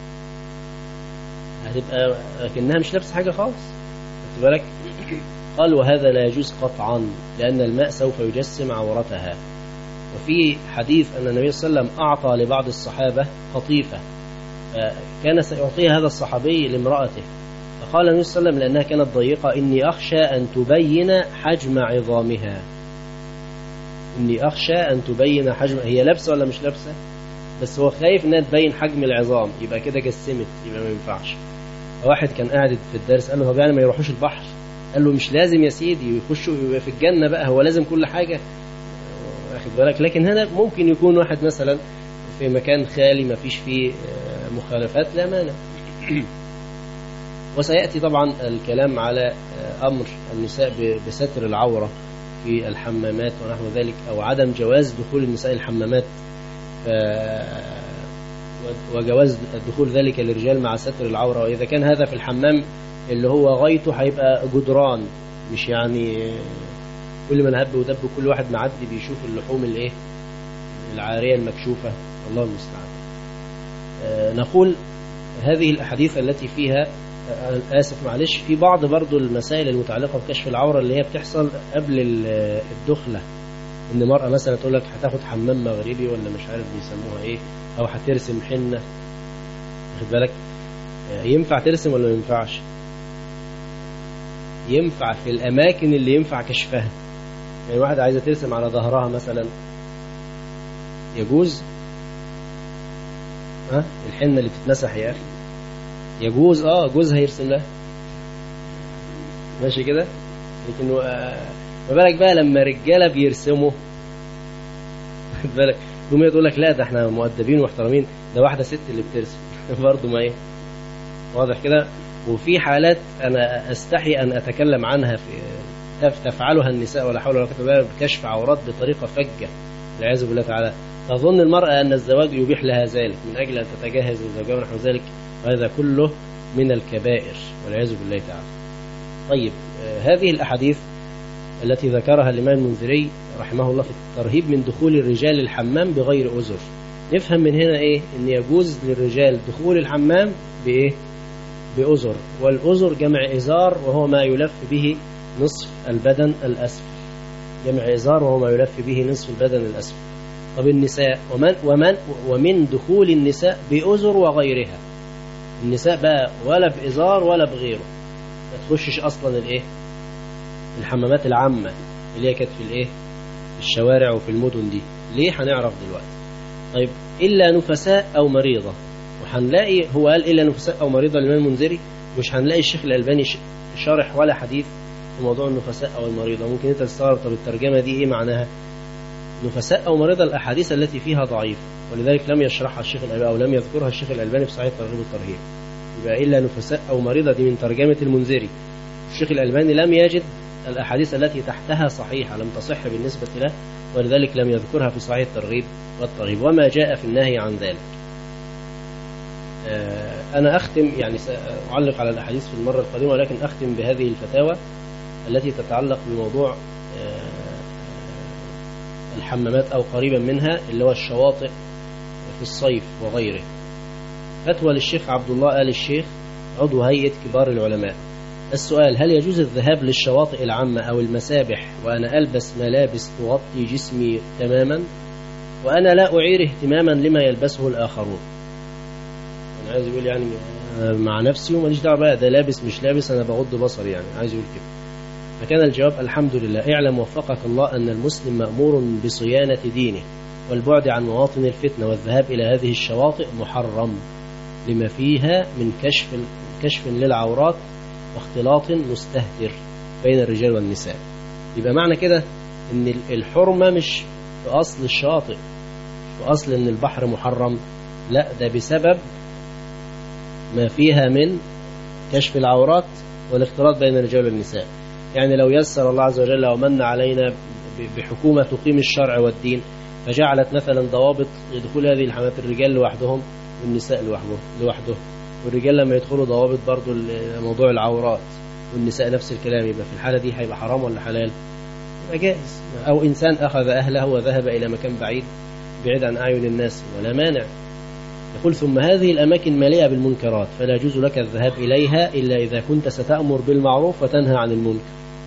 هتبقى كأنها مش لابسة حاجة خالص، خدت بالك؟ قال وهذا لا يجوز قطعا لأن الماء سوف يجسم عورتها. وفي حديث أن النبي صلى الله عليه وسلم أعطى لبعض الصحابة قطيفة كان سيعطيها هذا الصحابي لامرأته، فقال النبي صلى الله عليه وسلم لأنها كانت ضيقة إني أخشى أن تبين حجم عظامها، إني أخشى أن تبين حجم، هي لابسة ولا مش لابسة؟ بس هو خايف أنها تبين حجم العظام، يبقى كده جسمت، يبقى ما ينفعش. واحد كان قاعد في الدرس قال له طب يعني ما يروحوش البحر؟ قال له مش لازم يا سيدي يخشوا يبقى في الجنة بقى، هو لازم كل حاجة، واخد بالك؟ لكن هنا ممكن يكون واحد مثلا في مكان خالي ما فيش فيه مخالفات لا مانع. وسيأتي طبعا الكلام على أمر النساء بستر العورة في الحمامات ونحو ذلك، أو عدم جواز دخول النساء الحمامات وجواز الدخول ذلك للرجال مع ستر العورة. وإذا كان هذا في الحمام اللي هو غايته هيبقى جدران، مش يعني كل من هب ودب كل واحد معدي بيشوف اللحوم الايه العارية المكشوفة، الله المستعان. نقول هذه الأحاديث التي فيها آسف معلش في بعض برضو المسائل المتعلقة بكشف العورة اللي هي بتحصل قبل الدخلة، إن مرأة مثلا تقول لك هتاخد حمام مغربي ولا مش عارف بيسموها إيه، أو هترسم حنة، واخد بالك؟ ينفع ترسم ولا ما ينفعش؟ ينفع في الأماكن اللي ينفع كشفها. يعني واحد عايزة ترسم على ظهرها مثلا يجوز؟ الحنة اللي بتتمسح يا أخي يجوز، جوزها يرسم لها ماشي كده. لكن ما بالك بقى لما رجالة بيرسموا، خد بالك، دوم تقول لك لا ده احنا مؤدبين ومحترمين، ده واحدة ست اللي بترسم برضه ما ايه واضح كده. وفي حالات انا استحي ان اتكلم عنها في تفعلها النساء ولا حول ولا قوة الا بالله بكشف عورات بطريقة فجة والعياذ بالله تعالى. تظن المرأة أن الزواج يبيح لها ذلك من أجل أن تتجهز للزواج ونحو ذلك، وهذا كله من الكبائر والعياذ بالله تعالى. طيب هذه الأحاديث التي ذكرها الإمام المنذري رحمه الله في الترهيب من دخول الرجال الحمام بغير أذر، نفهم من هنا إيه؟ إن يجوز للرجال دخول الحمام بإيه؟ بأذر، والأذر جمع إزار وهو ما يلف به نصف البدن الأسفل، جمع إزار وهو ما يلف به نصف البدن الأسفل. طب النساء ومن دخول النساء بأذر وغيرها، النساء بقى ولا بإزار ولا بغيره ما تخشش أصلا الإيه؟ الحمامات العامة اللي هي كانت في الإيه؟ الشوارع وفي المدن دي. ليه؟ هنعرف دلوقتي. طيب إلا نفساء أو مريضة، وهنلاقي هو قال إلا نفساء أو مريضة الإمام المنذري، مش هنلاقي الشيخ الألباني شارح ولا حديث في موضوع النفساء أو المريضة. ممكن أنت تستغرب طب الترجمة دي إيه معناها؟ نفساء أو مريضة الأحاديث التي فيها ضعيف، ولذلك لم يشرحها الشيخ الألباني أو لم يذكرها الشيخ الألباني في صحيح الترغيب والترهيب. يبقى إلا نفساء أو مريضة دي من ترجمة المنذري. الشيخ الألباني لم يجد الأحاديث التي تحتها صحيحة، لم تصح بالنسبة له، ولذلك لم يذكرها في صحيح الترغيب والترهيب وما جاء في النهي عن ذلك. أنا أختم يعني سأعلق على الأحاديث في المرة القادمة، ولكن أختم بهذه الفتاوى التي تتعلق بموضوع الحمامات أو قريبا منها اللي هو الشواطئ في الصيف وغيره. فتوى للشيخ عبد الله آل الشيخ عضو هيئة كبار العلماء. السؤال: هل يجوز الذهاب للشواطئ العامة أو المسابح وأنا ألبس ملابس تغطي جسمي تماما وأنا لا أعير اهتماما لما يلبسه الآخرون؟ أنا عايز يقول يعني مع نفسي وماليش دعوة بقى ده لابس مش لابس، أنا بغض بصري، يعني عايز يقول كده. فكان الجواب: الحمد لله، اعلم وفقك الله أن المسلم مأمور بصيانة دينه والبعد عن مواطن الفتنة، والذهاب إلى هذه الشواطئ محرم لما فيها من كشف للعورات واختلاط مستهتر بين الرجال والنساء. يبقى معنى كده ان الحرمة مش في أصل الشاطئ، في أصل ان البحر محرم، لا، ده بسبب ما فيها من كشف العورات والاختلاط بين الرجال والنساء. يعني لو يسر الله عز وجل ومن علينا بحكومة تقيم الشرع والدين فجعلت مثلا ضوابط لدخول هذه الحمامات، الرجال لوحدهم والنساء لوحده، والرجال لما يدخلوا ضوابط برضو موضوع العورات والنساء نفس الكلام، يبقى في الحالة دي هيبقى حرام ولا حلال؟ يبقى جائز. أو إنسان أخذ أهله وذهب إلى مكان بعيد عن أعين الناس ولا مانع. يقول: ثم هذه الأماكن مليئة بالمنكرات فلا يجوز لك الذهاب إليها إلا إذا كنت ستأمر بالمعروف وتنهى عن المنكر.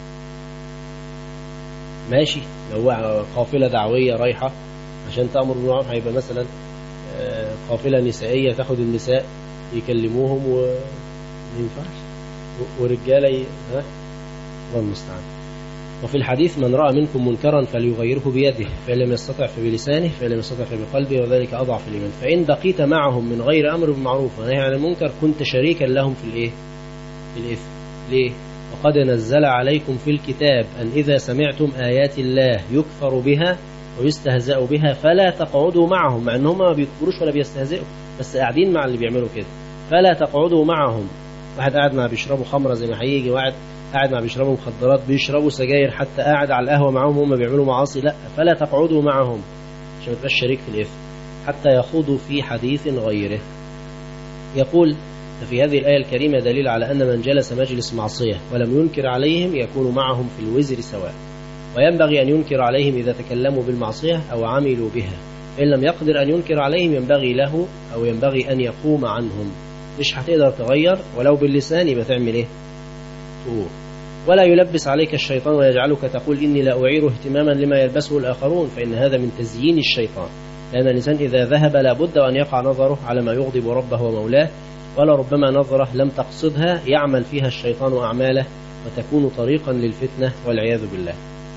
ماشي، لو قافلة دعوية رايحة عشان تأمر بالمعروف، هيبقى مثلا قافلة نسائية تاخد النساء يكلموهم وما ينفعش، ورجالة الله المستعان. وفي الحديث من رأى منكم منكرا فليغيره بيده، فإن لم يستطع فبلسانه، فإن لم يستطع فبقلبه، وذلك أضعف الإيمان. فإن بقيت معهم من غير أمر بالمعروف ونهي عن المنكر كنت شريكا لهم في الإثم. ليه؟ وقد نزل عليكم في الكتاب أن إذا سمعتم آيات الله يكفر بها ويستهزأ بها فلا تقعدوا معهم، مع أنهم ما بيكفروش ولا بيستهزئوا، بس قاعدين مع اللي بيعملوا كده. فلا تقعدوا معهم، واحد قاعد مع بيشربوا خمرة زي ما هيجي، واحد قاعد مع بيشربوا مخدرات، بيشربوا سجاير، حتى قاعد على القهوة معهم هم بيعملوا معاصي، لا، فلا تقعدوا معهم عشان ما تبقاش شريك في الإثم حتى يخوضوا في حديث غيره. يقول: ففي هذه الآية الكريمة دليل على أن من جلس مجلس معصية ولم ينكر عليهم يكون معهم في الوزر سواء، وينبغي أن ينكر عليهم إذا تكلموا بالمعصية أو عملوا بها، فإن لم يقدر أن ينكر عليهم ينبغي له أو ينبغي أن يقوم عنهم. مش هتقدر تغير ولو باللسان، يبقى تعمل إيه؟ تقول. ولا يلبس عليك الشيطان ويجعلك تقول إني لا أعير اهتماما لما يلبسه الآخرون، فإن هذا من تزيين الشيطان، لأن الإنسان إذا ذهب لابد أن يقع نظره على ما يغضب ربه ومولاه، ولا ربما نظرة لم تقصدها يعمل فيها الشيطان أعماله وتكون طريقا للفتنة والعياذ بالله.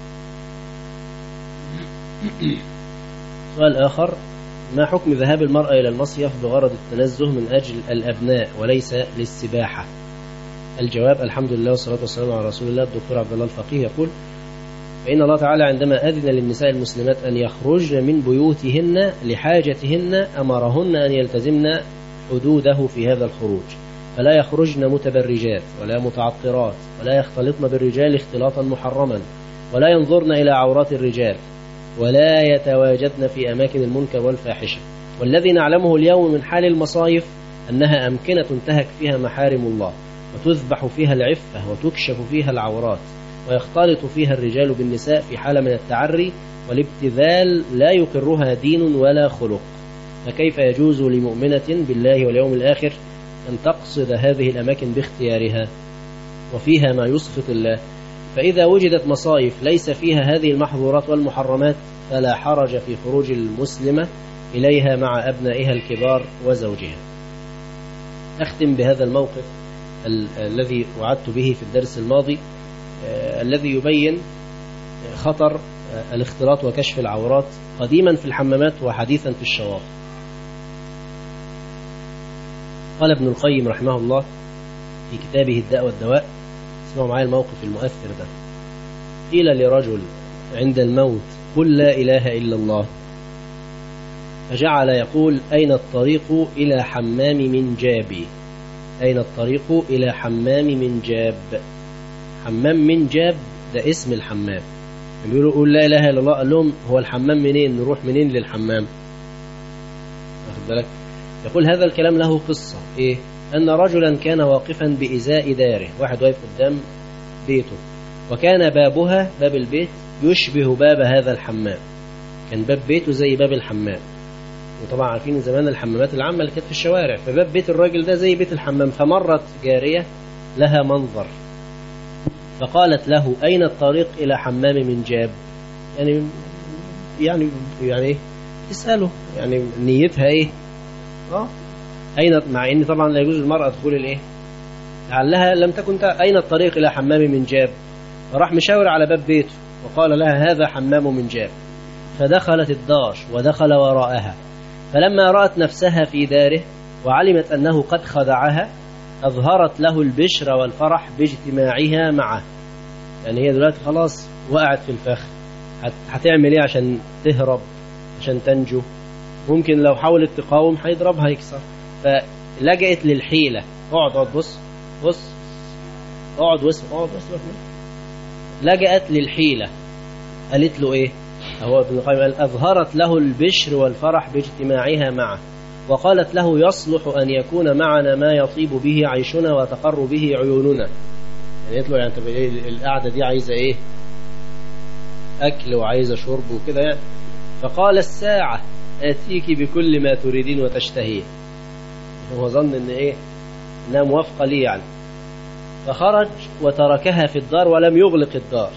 سؤال آخر: ما حكم ذهاب المرأة إلى المصيف بغرض التنزه من أجل الأبناء وليس للسباحة؟ الجواب: الحمد لله والصلاة والسلام على رسول الله. الدكتور عبد الله الفقيه يقول: فإن الله تعالى عندما أذن للنساء المسلمات أن يخرجن من بيوتهن لحاجتهن أمرهن أن يلتزمن حدوده في هذا الخروج، فلا يخرجن متبرجات ولا متعطرات، ولا يختلطن بالرجال اختلاطا محرما، ولا ينظرن إلى عورات الرجال، ولا يتواجدن في أماكن المنكر والفاحشة. والذي نعلمه اليوم من حال المصايف أنها أمكنة تنتهك فيها محارم الله، وتذبح فيها العفة، وتكشف فيها العورات، ويختلط فيها الرجال بالنساء في حالة من التعري والابتذال لا يقرها دين ولا خلق، فكيف يجوز لمؤمنة بالله واليوم الآخر أن تقصد هذه الأماكن باختيارها وفيها ما يسخط الله؟ فإذا وجدت مصايف ليس فيها هذه المحظورات والمحرمات فلا حرج في خروج المسلمة إليها مع أبنائها الكبار وزوجها. أختم بهذا الموقف الذي وعدت به في الدرس الماضي، الذي يبين خطر الاختلاط وكشف العورات قديما في الحمامات وحديثا في الشواطئ. قال ابن القيم رحمه الله في كتابه الداء والدواء، اسمعوا معايا الموقف المؤثر ده: قيل لرجل عند الموت: قل لا إله إلا الله، فجعل يقول: أين الطريق إلى حمام من جابي؟ أين الطريق إلى حمام من جاب؟ حمام من جاب ده اسم الحمام. بيقولوا قل لا إله إلا الله، قال لهم هو الحمام منين؟ نروح منين للحمام؟ واخد بالك؟ يقول هذا الكلام له قصة. إيه؟ أن رجلا كان واقفا بإزاء داره، واحد واقف قدام بيته، وكان بابها، باب البيت، يشبه باب هذا الحمام، كان باب بيته زي باب الحمام. وطبعا عارفين زمان الحمامات العامة اللي كانت في الشوارع، فباب بيت الراجل ده زي بيت الحمام. فمرت جارية لها منظر فقالت له: أين الطريق إلى حمام من جاب؟ يعني إيه؟ تسأله يعني نيتها إيه؟ أين، مع إن طبعا لا يجوز المرأة دخول الإيه؟ لعلها لم تكن أين الطريق إلى حمام من جاب؟ فراح مشاور على باب بيته وقال لها: هذا حمام من جاب. فدخلت الدار ودخل وراءها، فلما رأت نفسها في داره وعلمت أنه قد خدعها أظهرت له البشر والفرح باجتماعها معه. يعني هي دلوقتي خلاص وقعت في الفخ، هتعمل إيه عشان تهرب، عشان تنجو؟ ممكن لو حاولت تقاوم هيضربها يكسر، فلجأت للحيلة. اقعد بص اقعد واسمع. لجأت للحيلة، قالت له إيه؟ هو ابن القيم قال: أظهرت له البشر والفرح باجتماعها معه، وقالت له: يصلح أن يكون معنا ما يطيب به عيشنا وتقر به عيوننا. يعني قالت له: يعني طب إيه القعدة دي عايزة إيه؟ أكل وعايزة شرب وكده يعني. فقال: الساعة آتيك بكل ما تريدين وتشتهين. هو ظن إن إيه؟ إنها موافقة لي يعني. فخرج وتركها في الدار ولم يغلق الدار.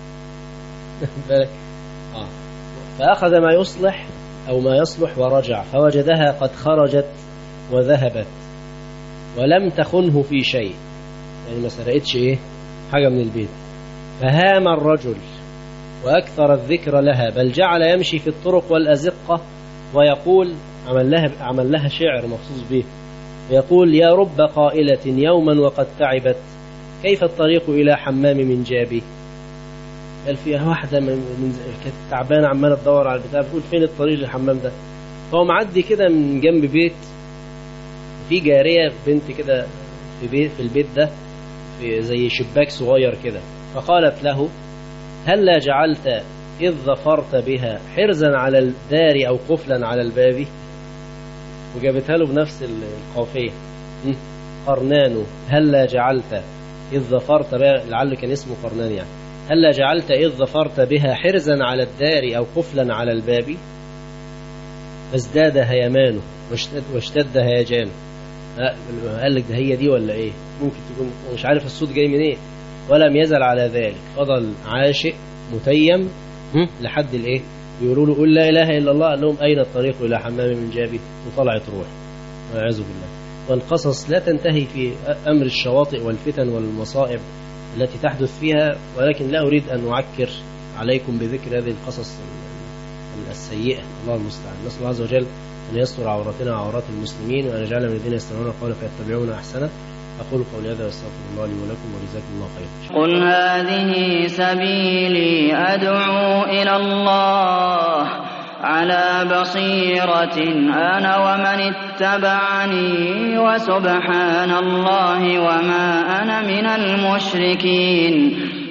فأخذ ما يصلح أو ما يصلح ورجع، فوجدها قد خرجت وذهبت ولم تخنه في شيء، يعني ما سرقتش إيه؟ حاجة من البيت. فهام الرجل وأكثر الذكر لها، بل جعل يمشي في الطرق والأزقة ويقول، عمل لها شعر مخصوص به، يقول: يا رب قائلة يوما وقد تعبت، كيف الطريق إلى حمام من جابي. قال فيها واحدة كانت تعبانة عمالة تدور على البتاع، بتقول فين الطريق للحمام ده. فهو معدي كده من جنب بيت، في جارية بنت كده في البيت ده، في زي شباك صغير كده، فقالت له: هلا جعلت إذ ظفرت بها حرزا على الدار أو قفلا على الباب. وجابتها له بنفس القافية، قرنان هلا جعلت إذ ظفرت بها، لعل كان اسمه قرنان يعني، هلا جعلت إذ ظفرت بها حرزا على الدار أو قفلا على الباب. فازداد هيمانه واشتد هيجانه. قال لك ده هي دي ولا ايه؟ ممكن تكون مش عارف الصوت جاي منين إيه؟ ولم يزل على ذلك، فضل عاشق متيم لحد الايه، بيقولوا له قل لا اله الا الله، قال لهم اين الطريق الى حمام من جابي، وطلعت روح والعياذ بالله. والقصص لا تنتهي في امر الشواطئ والفتن والمصائب التي تحدث فيها، ولكن لا اريد ان اعكر عليكم بذكر هذه القصص السيئة. الله المستعان. نسأل الله عز وجل أن يستر عوراتنا وعورات المسلمين، وأن يجعلنا من الذين يستمعون القول فيتبعون أحسنه. أقول قولي هذا واستغفر الله لي ولكم، وجزاكم الله خيرا. قل هذه سبيلي أدعو إلى الله على بصيرة أنا ومن اتبعني، وسبحان الله وما أنا من المشركين.